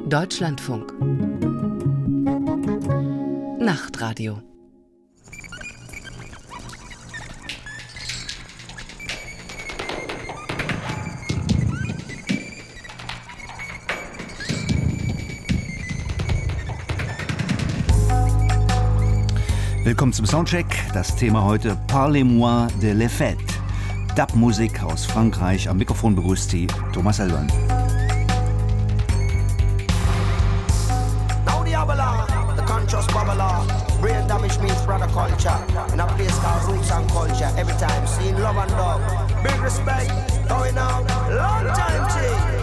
Deutschlandfunk Nachtradio. Willkommen zum Soundcheck. Das Thema heute Parlez-moi de les fêtes. Dub-Musik aus Frankreich. Am Mikrofon begrüßt Sie Thomas Elbern. Just Babala, brain damage means brother culture. In a place called roots and culture. Every time seeing love and dog. Big respect, going out, long time change.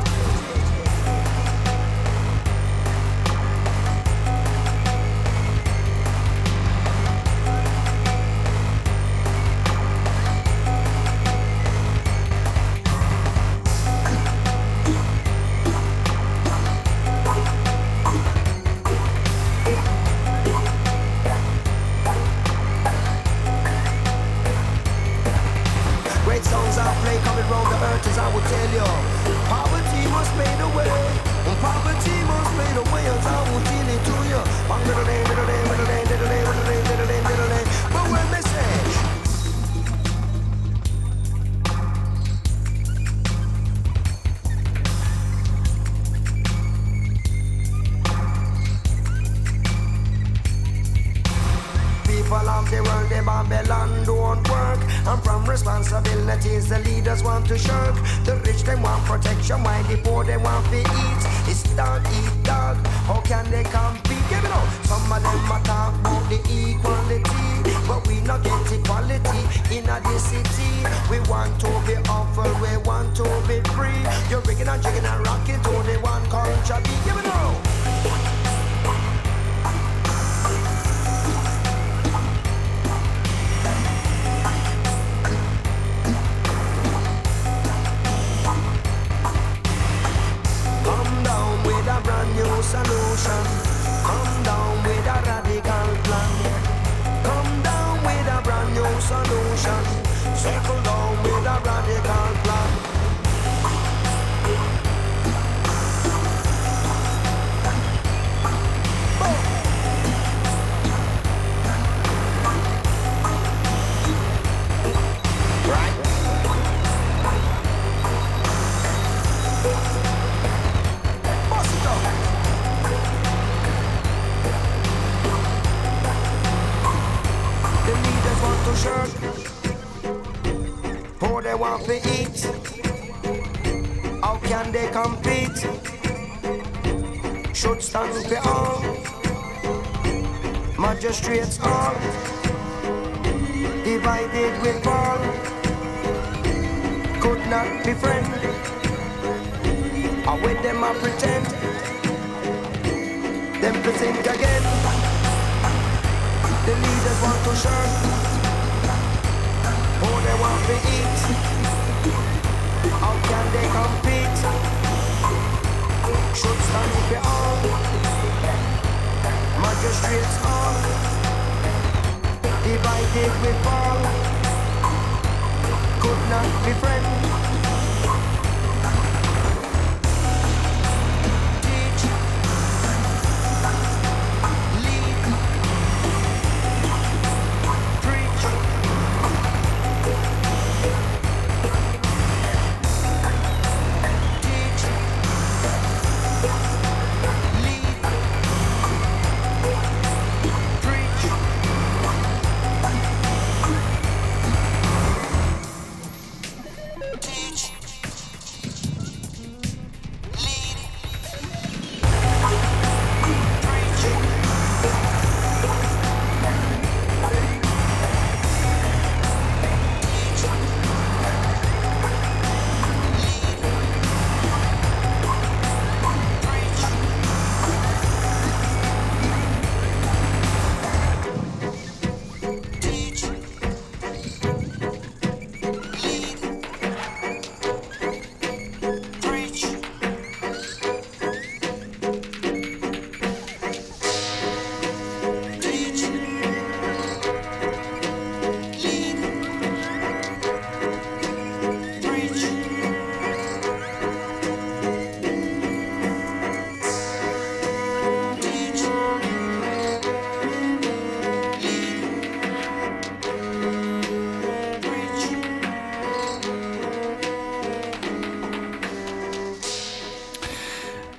Responsibilities the leaders want to shirk. The rich them want protection while the poor them want to eat. It's dog eat dog. How can they compete? Give it up. Some of them a talk about the equality, but we not get equality in the city. We want to be awful, we want to be free. You're rigging and jigging and rocking to the one culture beat. Give it up. Solution. Come down with a radical plan. Come down with a brand new solution. Circle down with a radical plan. Who they want to eat? How can they compete? Should stand for all. Magistrates all divided with fall. Could not be friendly. Or with them I pretend. Them to think again. The leaders want to shirk. Who they want to eat? How can they compete? Should stand for all. Magistrates all divided with fall. Could not be friends.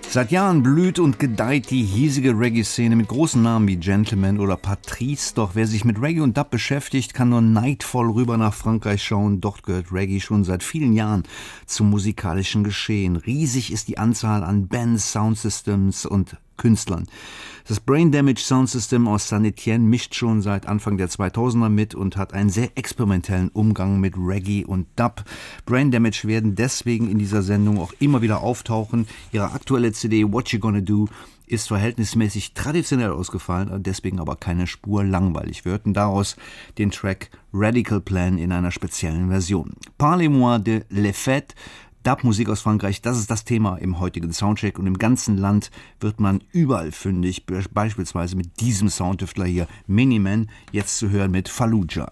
Seit Jahren blüht und gedeiht die hiesige Reggae-Szene mit großen Namen wie Gentleman oder Patrice. Doch wer sich mit Reggae und Dub beschäftigt, kann nur neidvoll rüber nach Frankreich schauen. Dort gehört Reggae schon seit vielen Jahren zum musikalischen Geschehen. Riesig ist die Anzahl an Bands, Soundsystems und Künstlern. Das Brain Damage Soundsystem aus Saint-Étienne mischt schon seit Anfang der 2000er mit und hat einen sehr experimentellen Umgang mit Reggae und Dub. Brain Damage werden deswegen in dieser Sendung auch immer wieder auftauchen. Ihre aktuelle CD What You Gonna Do ist verhältnismäßig traditionell ausgefallen, deswegen aber keine Spur langweilig. Wir hörten daraus den Track Radical Plan in einer speziellen Version. Parlez-moi de Les Fêtes. Dub-Musik aus Frankreich, das ist das Thema im heutigen Soundcheck und im ganzen Land wird man überall fündig, beispielsweise mit diesem Soundtüftler hier, Miniman, jetzt zu hören mit Fallujah.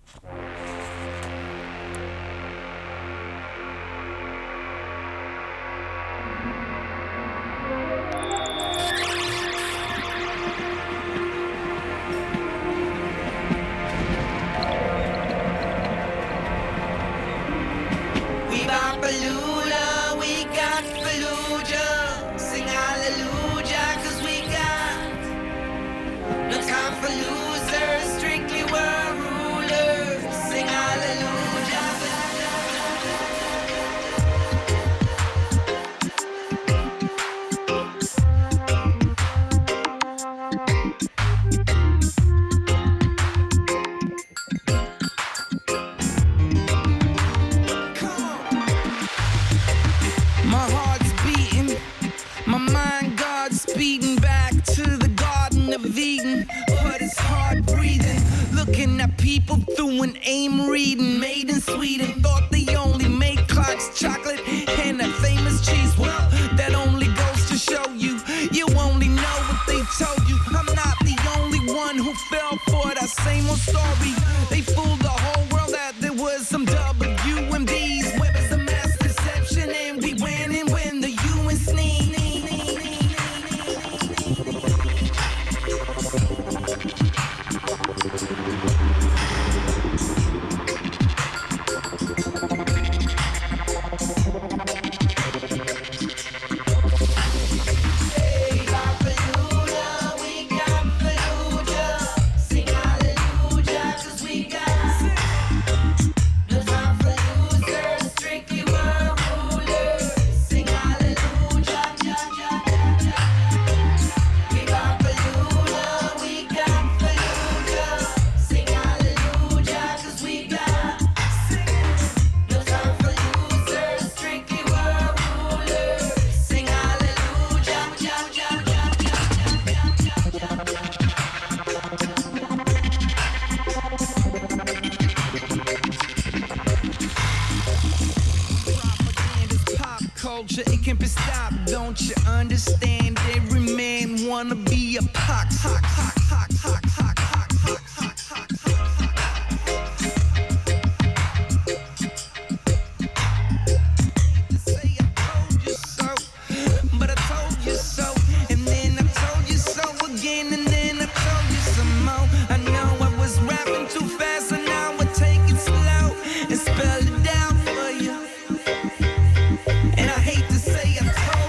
It can't be stopped, don't you understand? Every man wanna be a pox.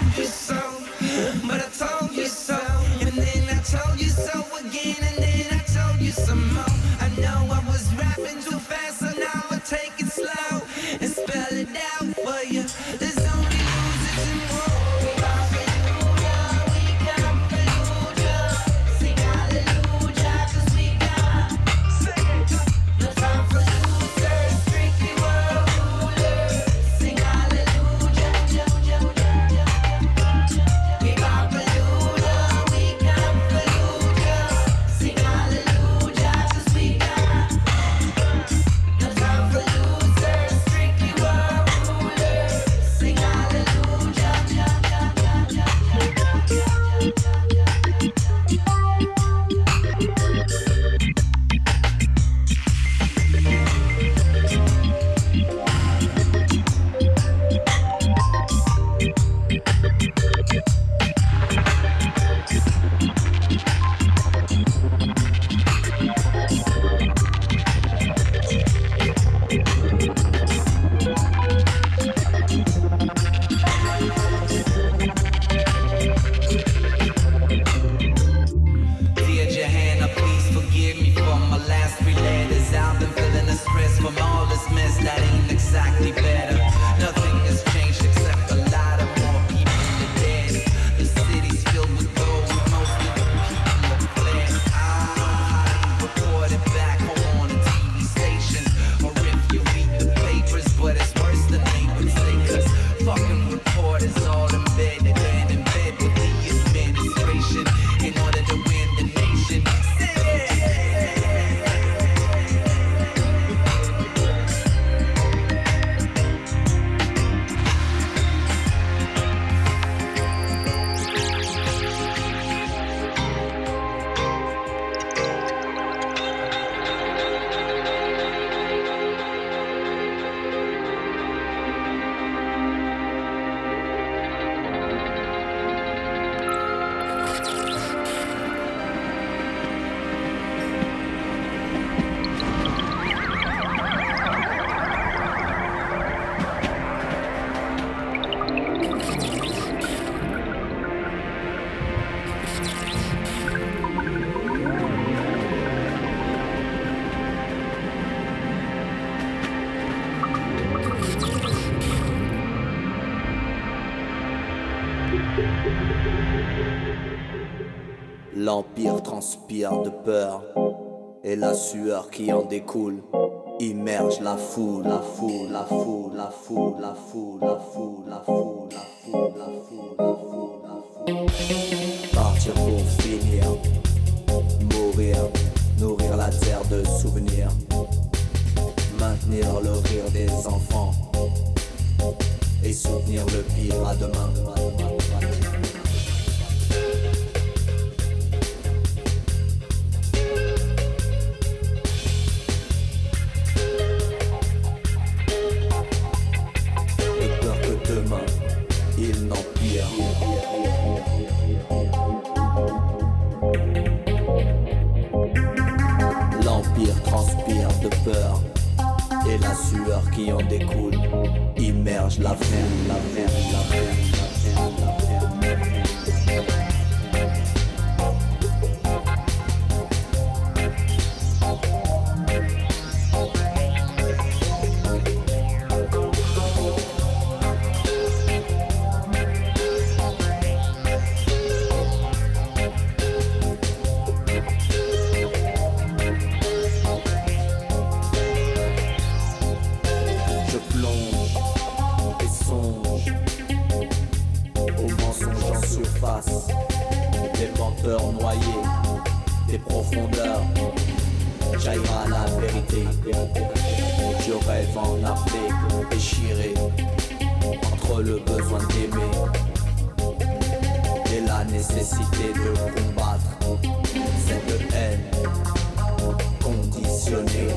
But I told you so, and then I told you so again, and then I L'empire transpire de peur et la sueur qui en découle immerge la foule, la foule, la foule, la foule, la foule, la foule, la foule, la foule, la foule, la foule, la foule. Partir pour finir, mourir, nourrir la terre de souvenirs, maintenir le rire des enfants et soutenir le pire à demain. Il n'empire. L'empire transpire de peur et la sueur qui en découle immerge la ferme, la ferme, la ferme, la ferme, la ferme. Noyé des profondeurs, jaillira la vérité. Je rêve en armée, déchiré entre le besoin d'aimer et la nécessité de combattre cette haine conditionnée.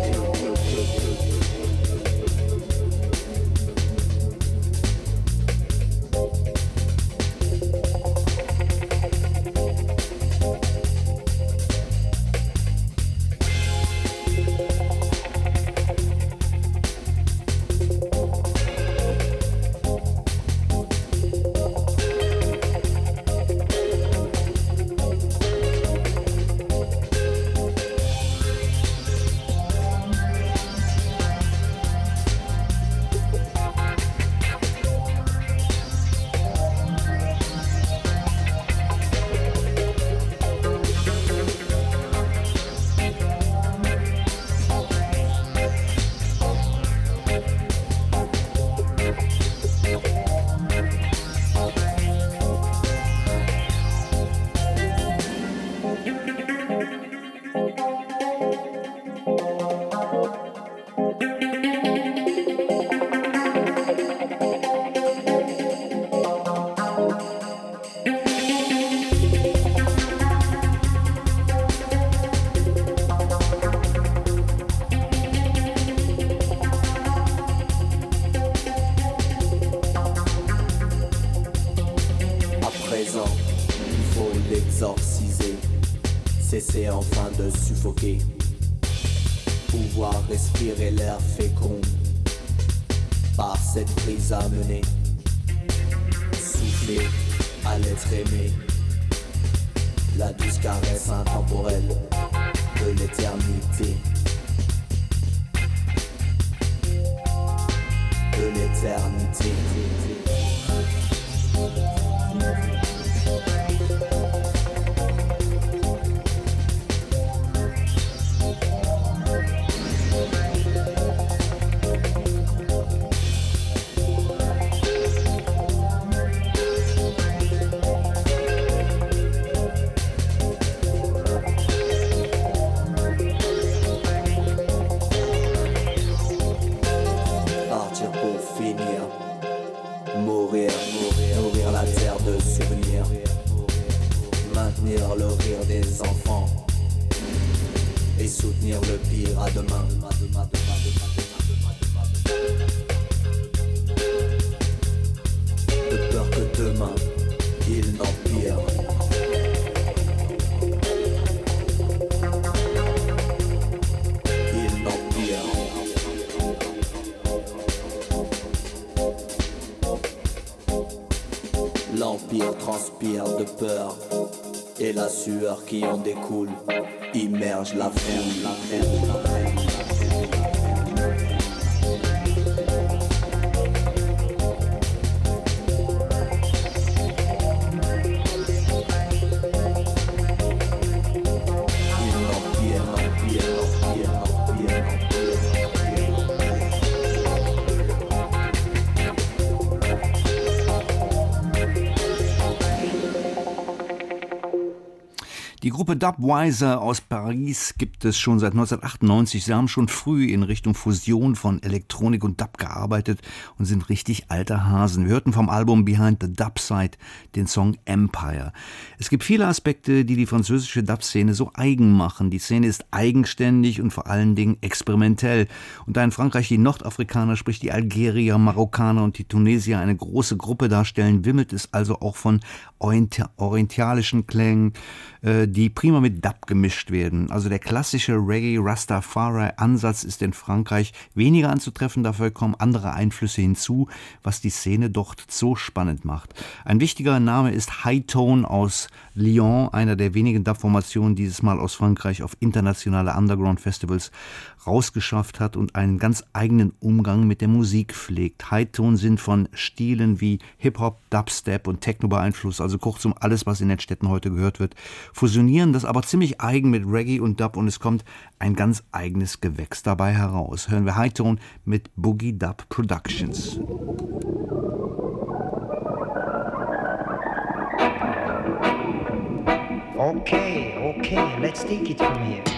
Cesser enfin de suffoquer, pouvoir respirer l'air fécond par cette brise amenée, souffler à l'être aimé, la douce caresse intemporelle de l'éternité, de l'éternité. Nourrir la terre de souvenirs, maintenir le rire des enfants et soutenir le pire à demain. De peur que demain il n'empire. Il n'empire. L'empire transpire de peur et la sueur qui en découle immerge la ferme, la ferme, la ferme, la ferme. Die Gruppe Dubwiser aus Paris gibt es schon seit 1998. Sie haben schon früh in Richtung Fusion von Elektronik und Dub gearbeitet und sind richtig alte Hasen. Wir hörten vom Album Behind the Dub Side den Song Empire. Es gibt viele Aspekte, die die französische Dub-Szene so eigen machen. Die Szene ist eigenständig und vor allen Dingen experimentell. Und da in Frankreich die Nordafrikaner, sprich die Algerier, Marokkaner und die Tunesier eine große Gruppe darstellen, wimmelt es also auch von orientalischen Klängen, die prima mit Dub gemischt werden. Also der klassische Reggae-Rastafari-Ansatz ist in Frankreich weniger anzutreffen, dafür kommen andere Einflüsse hinzu, was die Szene dort so spannend macht. Ein wichtiger Name ist Hi-Tone aus Lyon, einer der wenigen Dub-Formationen, die dieses Mal aus Frankreich auf internationale Underground-Festivals rausgeschafft hat und einen ganz eigenen Umgang mit der Musik pflegt. Hi-Tone sind von Stilen wie Hip-Hop, Dubstep und Techno beeinflusst, also kurzum alles, was in den Städten heute gehört wird, fusionieren das aber ziemlich eigen mit Reggae und Dub und es kommt ein ganz eigenes Gewächs dabei heraus. Hören wir Hi-Tone mit Boogie Dub Productions. Okay, let's take it from here.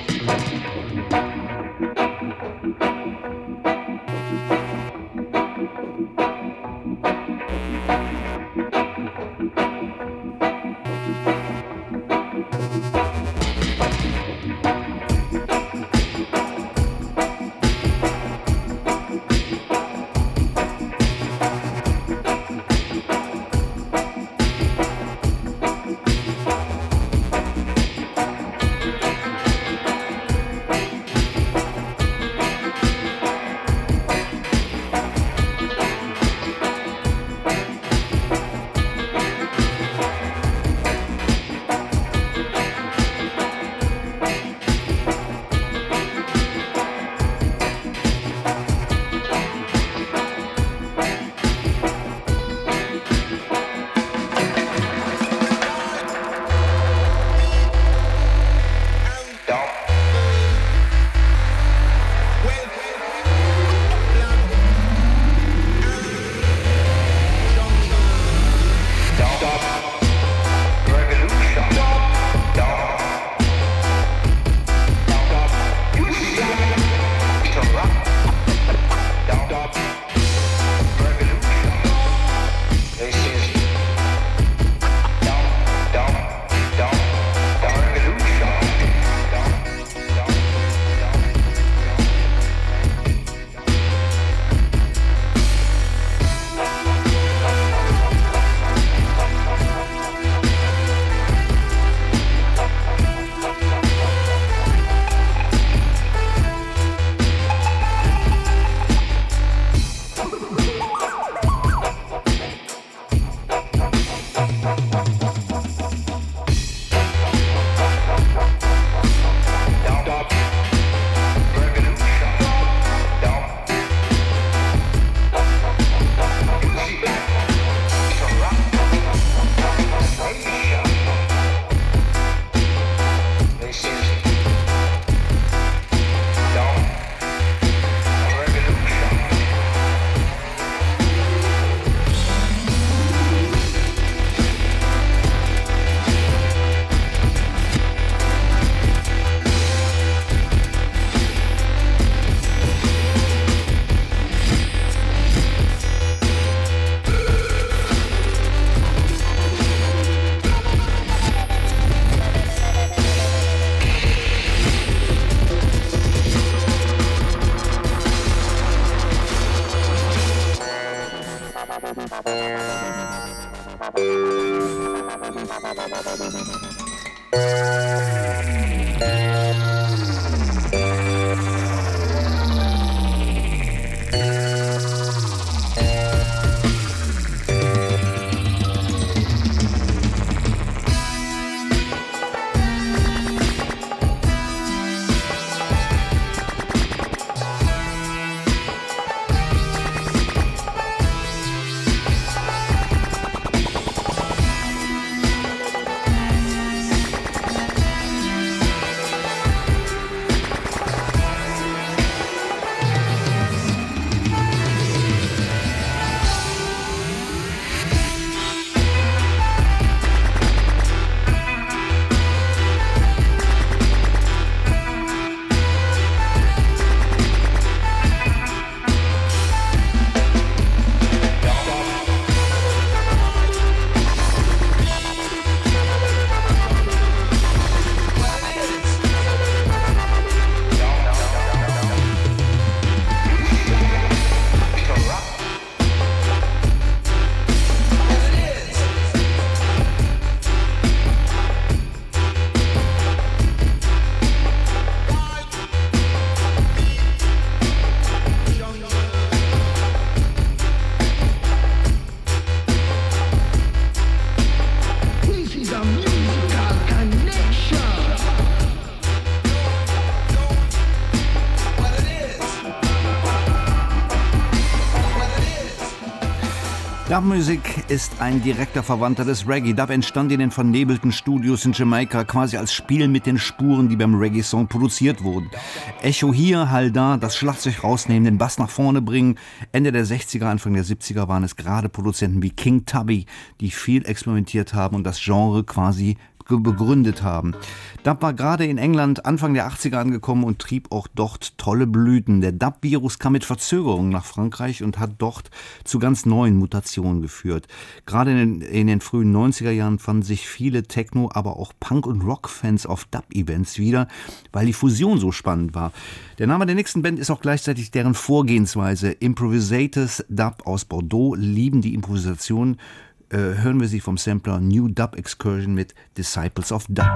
Dub-Musik ist ein direkter Verwandter des Reggae. Dub entstand in den vernebelten Studios in Jamaika, quasi als Spiel mit den Spuren, die beim Reggae-Song produziert wurden. Echo hier, Hall da, das Schlagzeug rausnehmen, den Bass nach vorne bringen. Ende der 60er, Anfang der 70er waren es gerade Produzenten wie King Tubby, die viel experimentiert haben und das Genre quasi begründet haben. Dub war gerade in England Anfang der 80er angekommen und trieb auch dort tolle Blüten. Der Dub-Virus kam mit Verzögerung nach Frankreich und hat dort zu ganz neuen Mutationen geführt. Gerade in den frühen 90er Jahren fanden sich viele Techno-, aber auch Punk- und Rock-Fans auf Dub-Events wieder, weil die Fusion so spannend war. Der Name der nächsten Band ist auch gleichzeitig deren Vorgehensweise. Improvisators Dub aus Bordeaux lieben die Improvisation. Hören wir sie vom Sampler New Dub Excursion mit Disciples of Dub.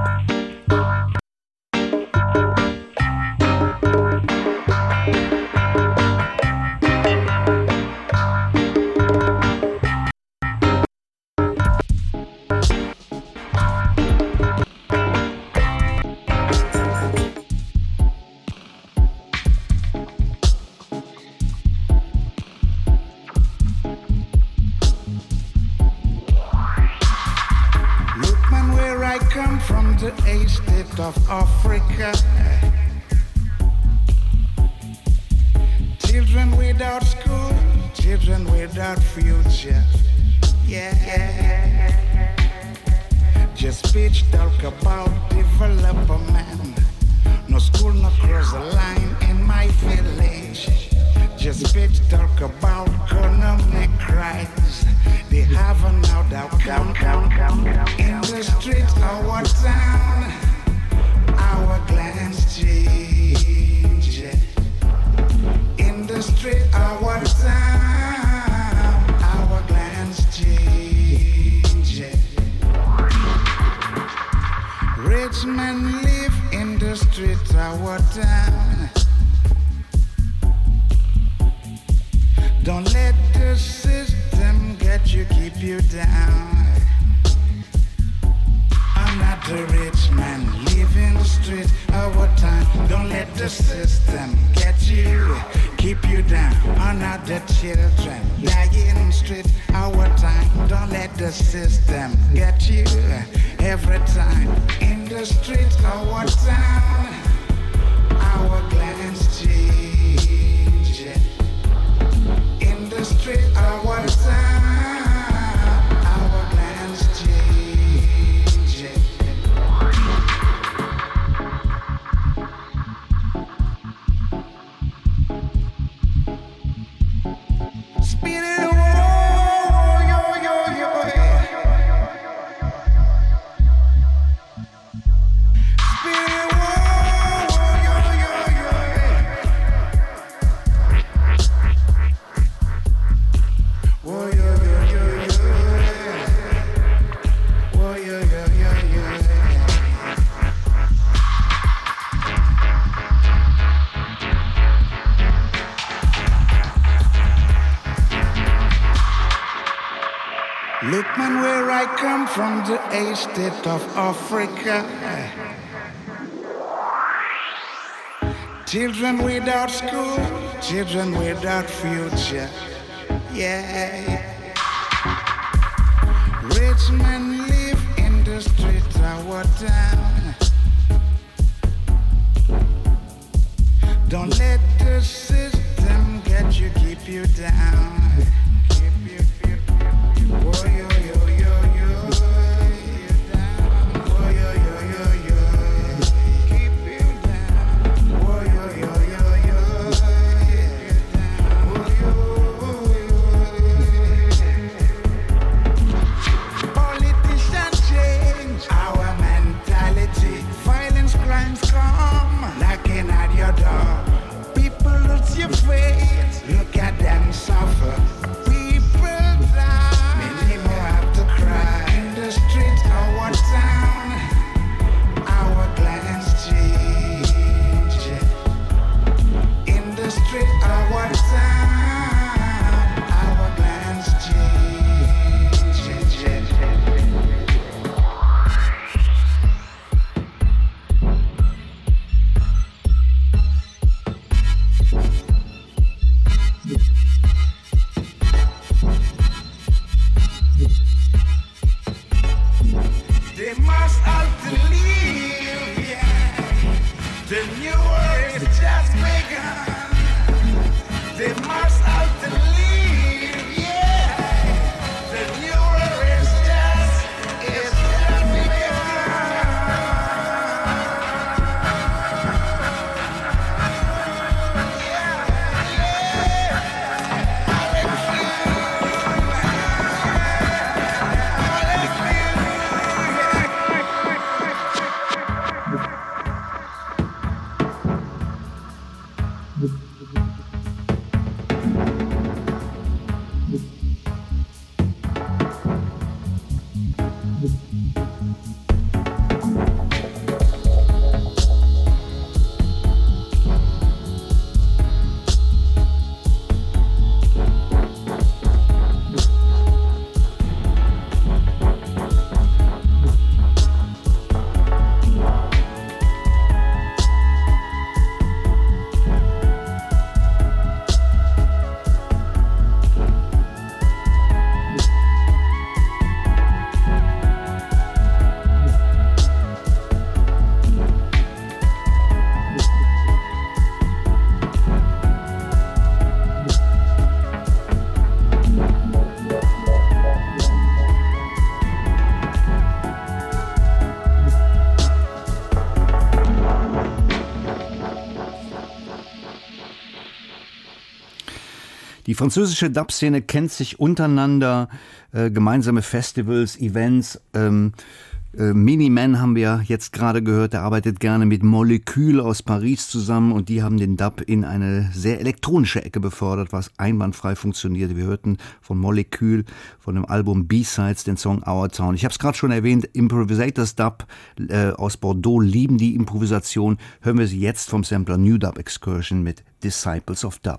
Of Africa, children without school, children without future, yeah. Just speech talk about development. No school, no cross the line in my village. Just speech talk about economic crisis. They have now down in the streets of our town. Our glance change in the street, our town. Our glance change. Rich men live in the street, our town. Don't let the system get you, keep you down. I'm not a rich man, live in the street our time. Don't let the system get you, keep you down. I'm not the children, lie in the street our time. Don't let the system get you, every time. In the street our town, our glance change. In the street our town. Look, man, where I come from, the estate of Africa. Children without school, children without future. Yeah. Rich men live in the streets of our town. Don't let the system get you, keep you down. Politicians They must have to leave, yeah. The new world is just begun. They must have to leave, yeah. The new world is just begun. Die französische Dub-Szene kennt sich untereinander, gemeinsame Festivals, Events. Miniman haben wir jetzt gerade gehört, der arbeitet gerne mit Molekül aus Paris zusammen und die haben den Dub in eine sehr elektronische Ecke befördert, was einwandfrei funktioniert. Wir hörten von Molekül, von dem Album B-Sides, den Song Our Town. Ich habe es gerade schon erwähnt, Improvisators Dub aus Bordeaux lieben die Improvisation. Hören wir sie jetzt vom Sampler New Dub Excursion mit Disciples of Dub.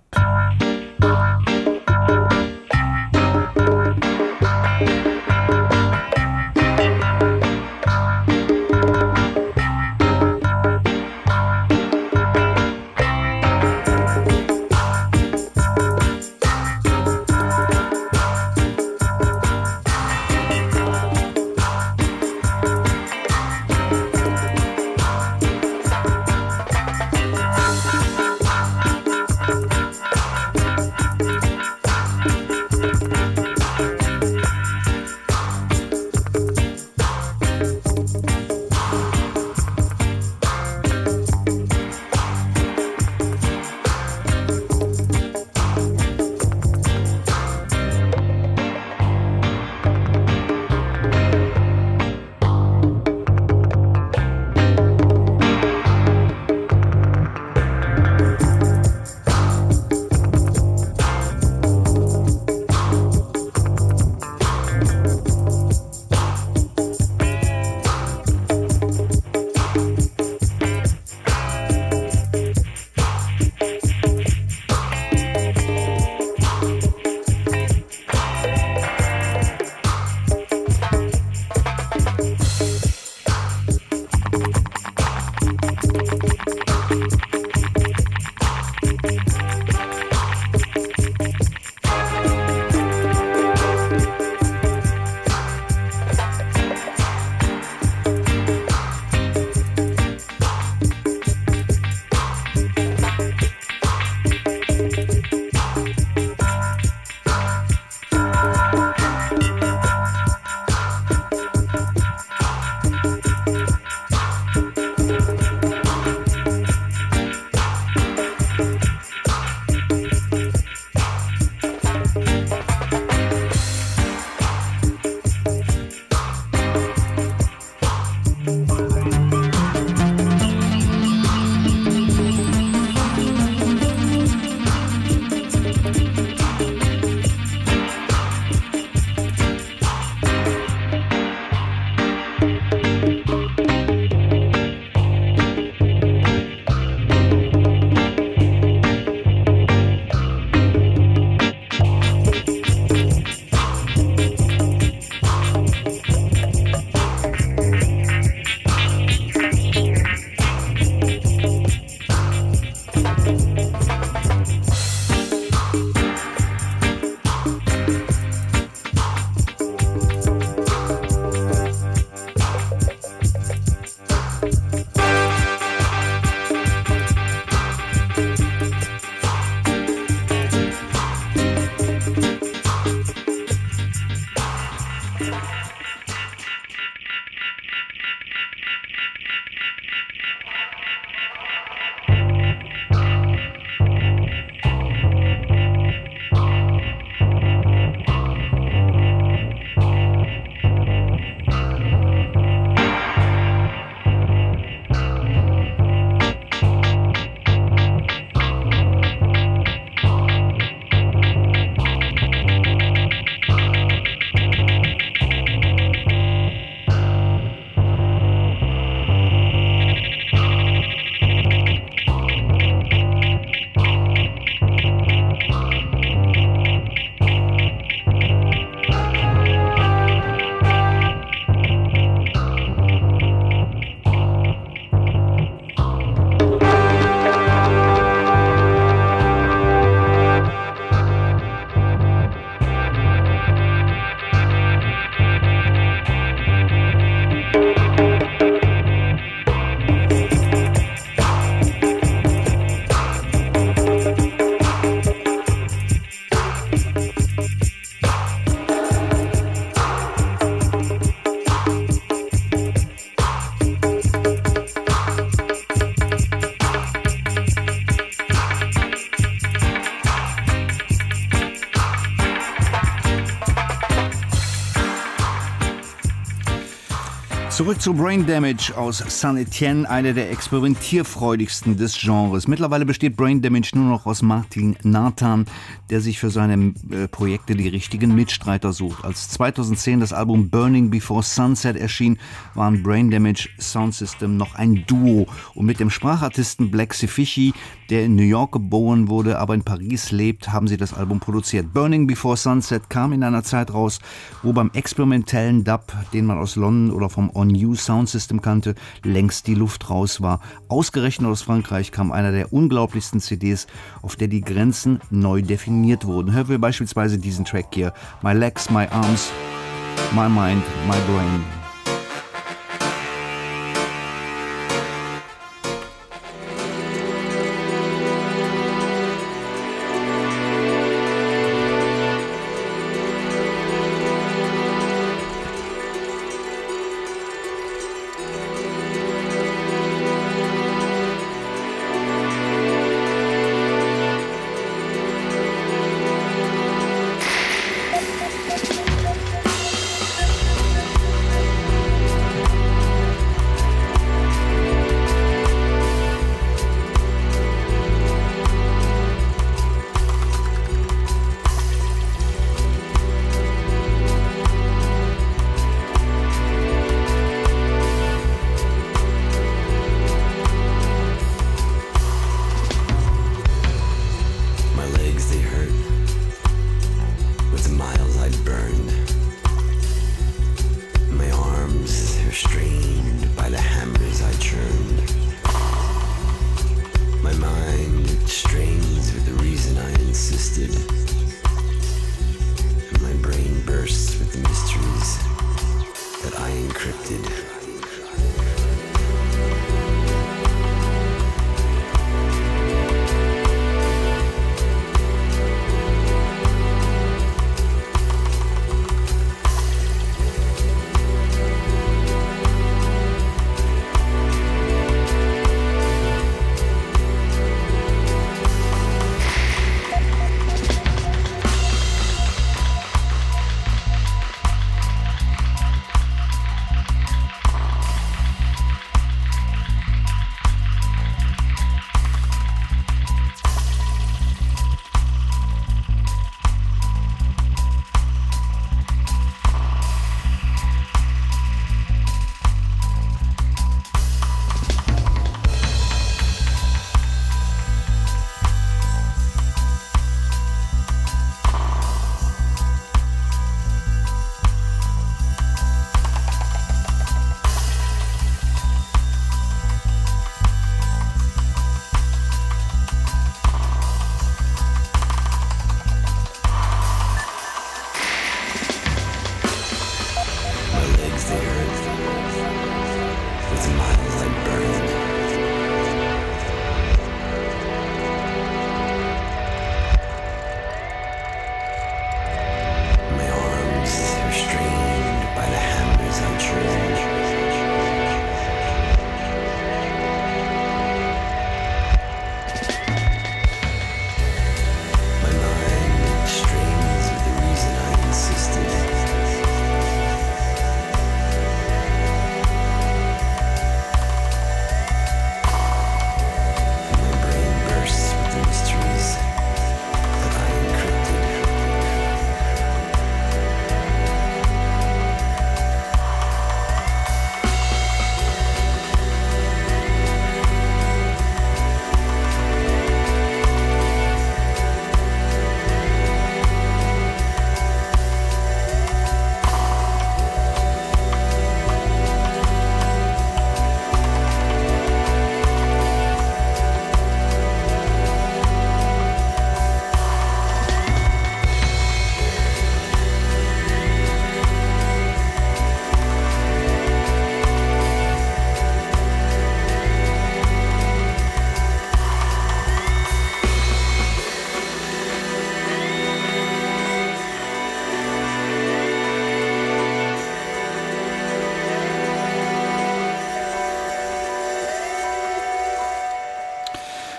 Zurück zu Brain Damage aus Saint-Étienne, einer der experimentierfreudigsten des Genres. Mittlerweile besteht Brain Damage nur noch aus Martin Nathan, der sich für seine Projekte die richtigen Mitstreiter sucht. Als 2010 das Album Burning Before Sunset erschien, waren Brain Damage Sound System noch ein Duo. Und mit dem Sprachartisten Black Sifichi, der in New York geboren wurde, aber in Paris lebt, haben sie das Album produziert. Burning Before Sunset kam in einer Zeit raus, wo beim experimentellen Dub, den man aus London oder vom On-U Sound System kannte, längst die Luft raus war. Ausgerechnet aus Frankreich kam einer der unglaublichsten CDs, auf der die Grenzen neu definiert wurden. Hören wir beispielsweise diesen Track hier. My Legs, My Arms, My Mind, My Brain.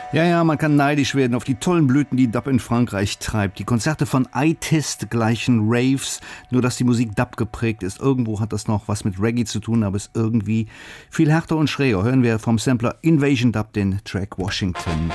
Ja, man kann neidisch werden auf die tollen Blüten, die Dub in Frankreich treibt. Die Konzerte von Artist gleichen Raves, nur dass die Musik Dub geprägt ist. Irgendwo hat das noch was mit Reggae zu tun, aber ist irgendwie viel härter und schräger. Hören wir vom Sampler Invasion Dub den Track Washington.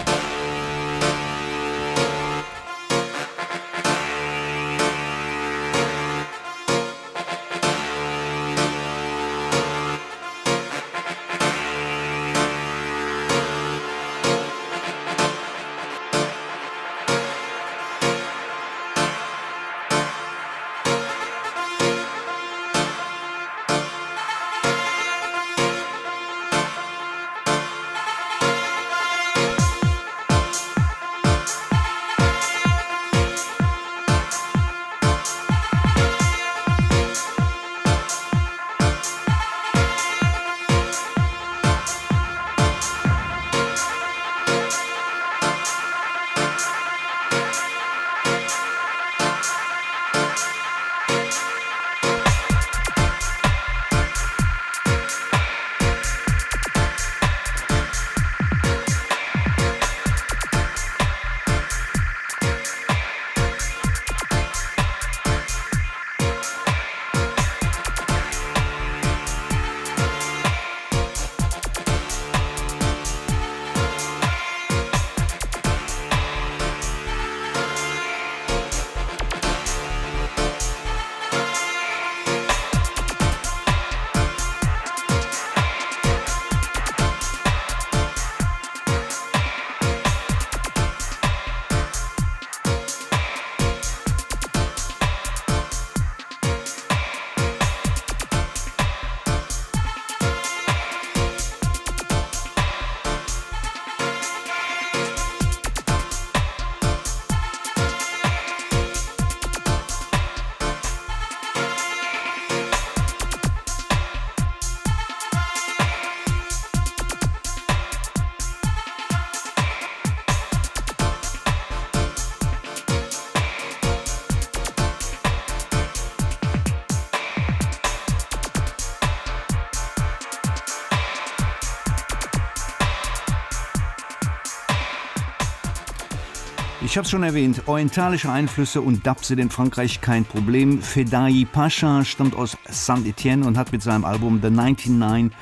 Ich habe es schon erwähnt, orientalische Einflüsse und Dub sind in Frankreich kein Problem. Fedayi Pasha stammt aus Saint-Étienne und hat mit seinem Album The 99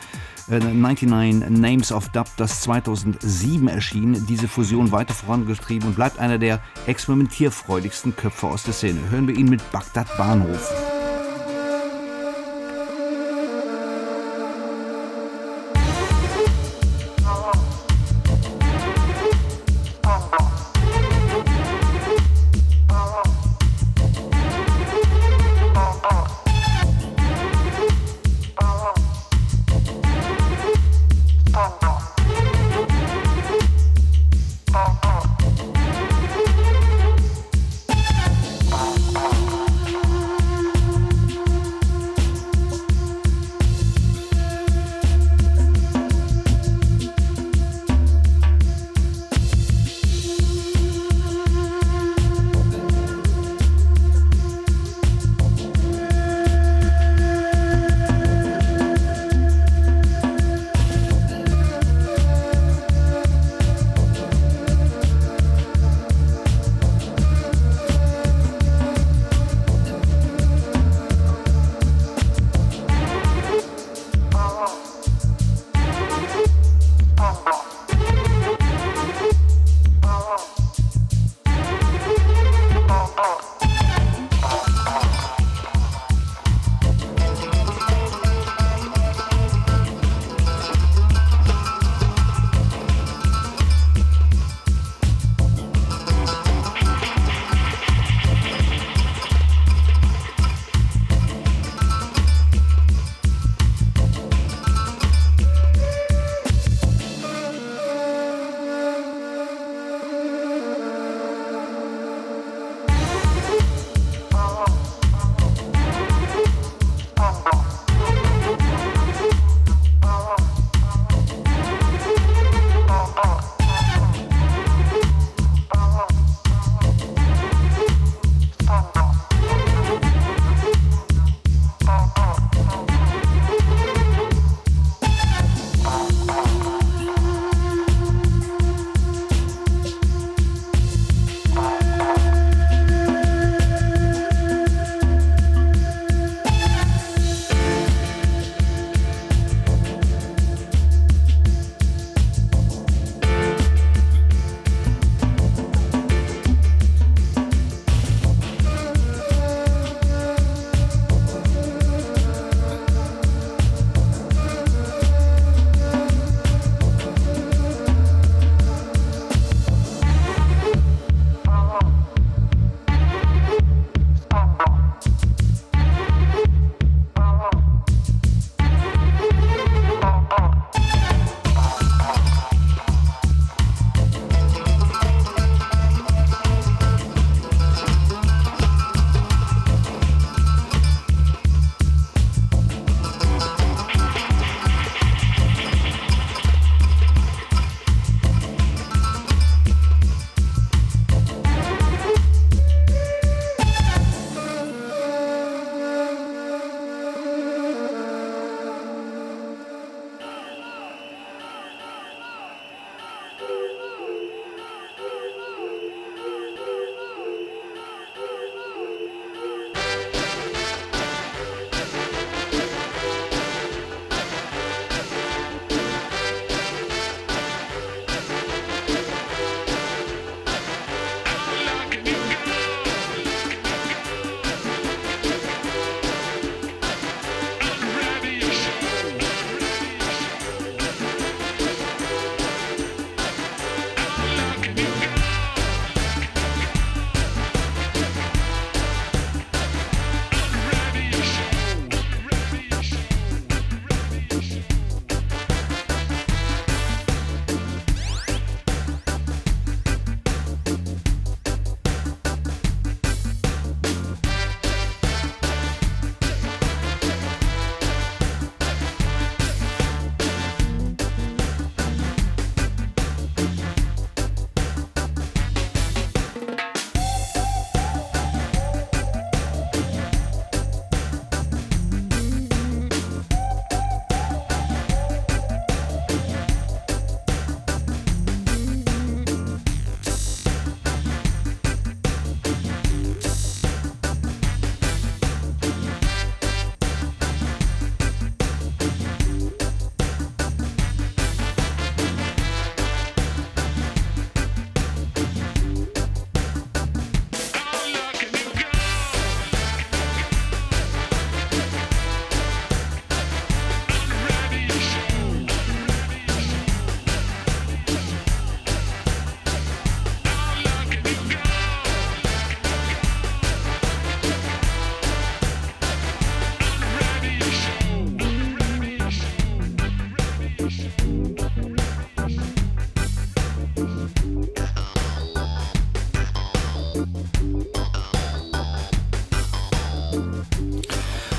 Names of Dub, das 2007 erschien, diese Fusion weiter vorangetrieben und bleibt einer der experimentierfreudigsten Köpfe aus der Szene. Hören wir ihn mit Bagdad Bahnhof.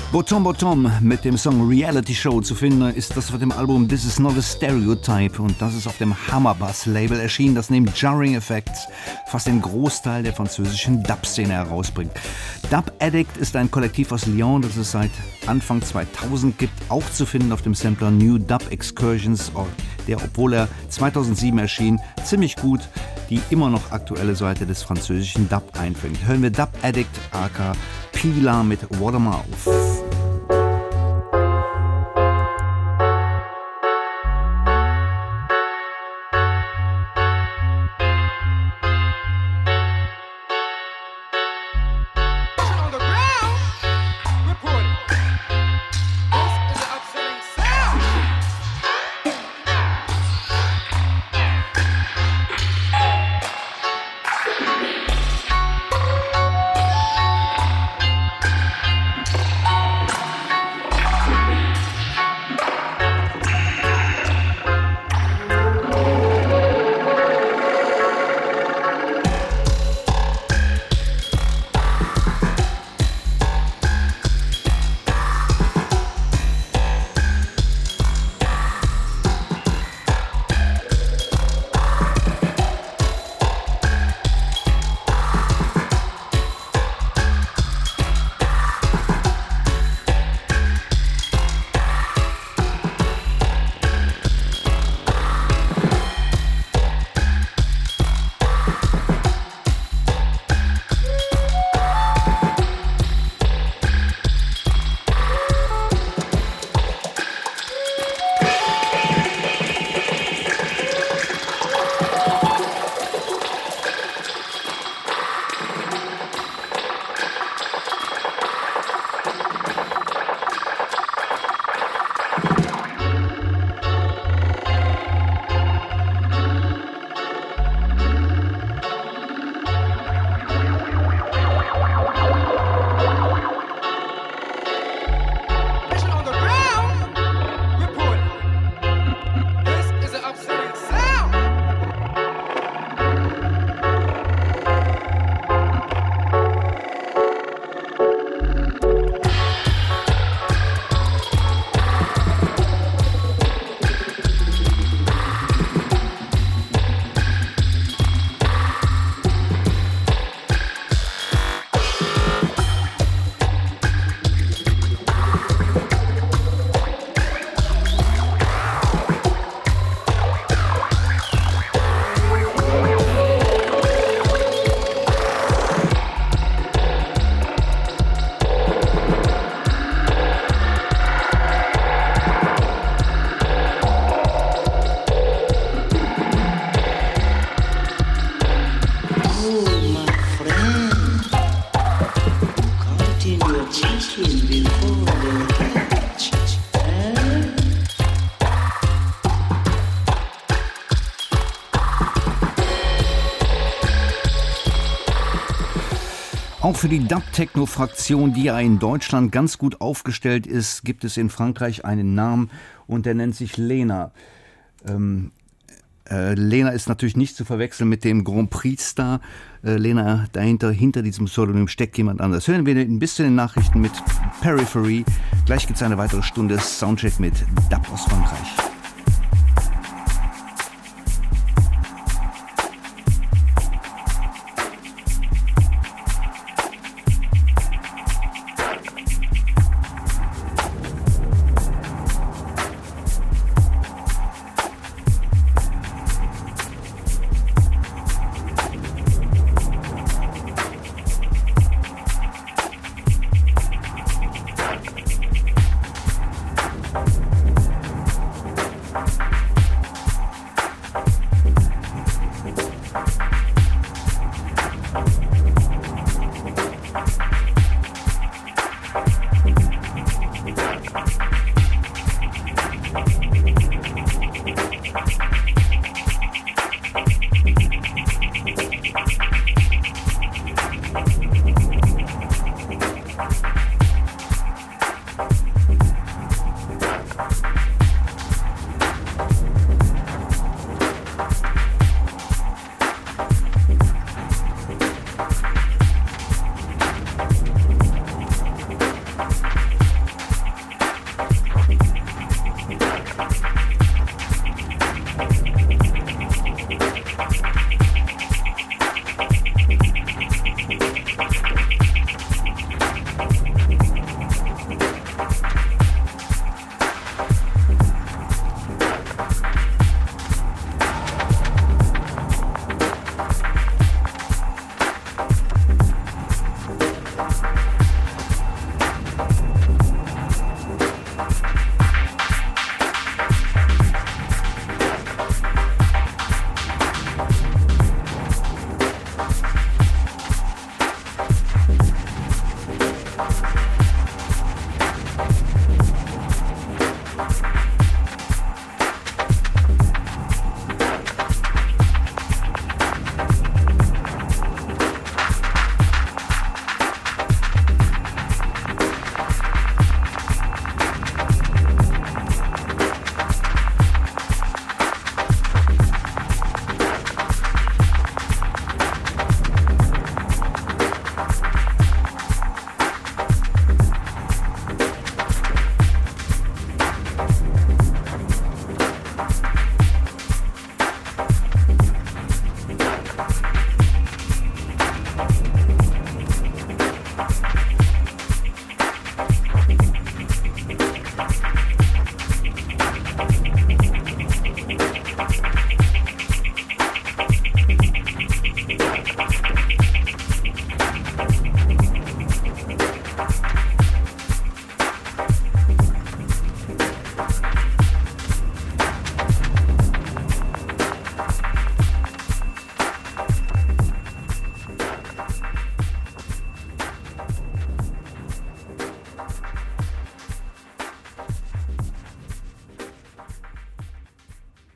Bottom Bottom mit dem Song Reality Show zu finden ist das auf dem Album This Is Not a Stereotype und das ist auf dem Hammerbass-Label erschienen, das neben Jarring Effects fast den Großteil der französischen Dub-Szene herausbringt. Dub Addict ist ein Kollektiv aus Lyon, das es seit Anfang 2000 gibt, auch zu finden auf dem Sampler New Dub Excursions, der, obwohl er 2007 erschien, ziemlich gut die immer noch aktuelle Seite des französischen Dub einfängt. Hören wir Dub Addict aka Pila mit Watermouth. Auch für die Dub-Techno-Fraktion, die ja in Deutschland ganz gut aufgestellt ist, gibt es in Frankreich einen Namen und der nennt sich Lena. Lena ist natürlich nicht zu verwechseln mit dem Grand Prix-Star. Lena, hinter diesem Pseudonym steckt jemand anders. Hören wir ein bisschen in den Nachrichten mit Periphery. Gleich gibt es eine weitere Stunde Soundcheck mit Dub aus Frankreich.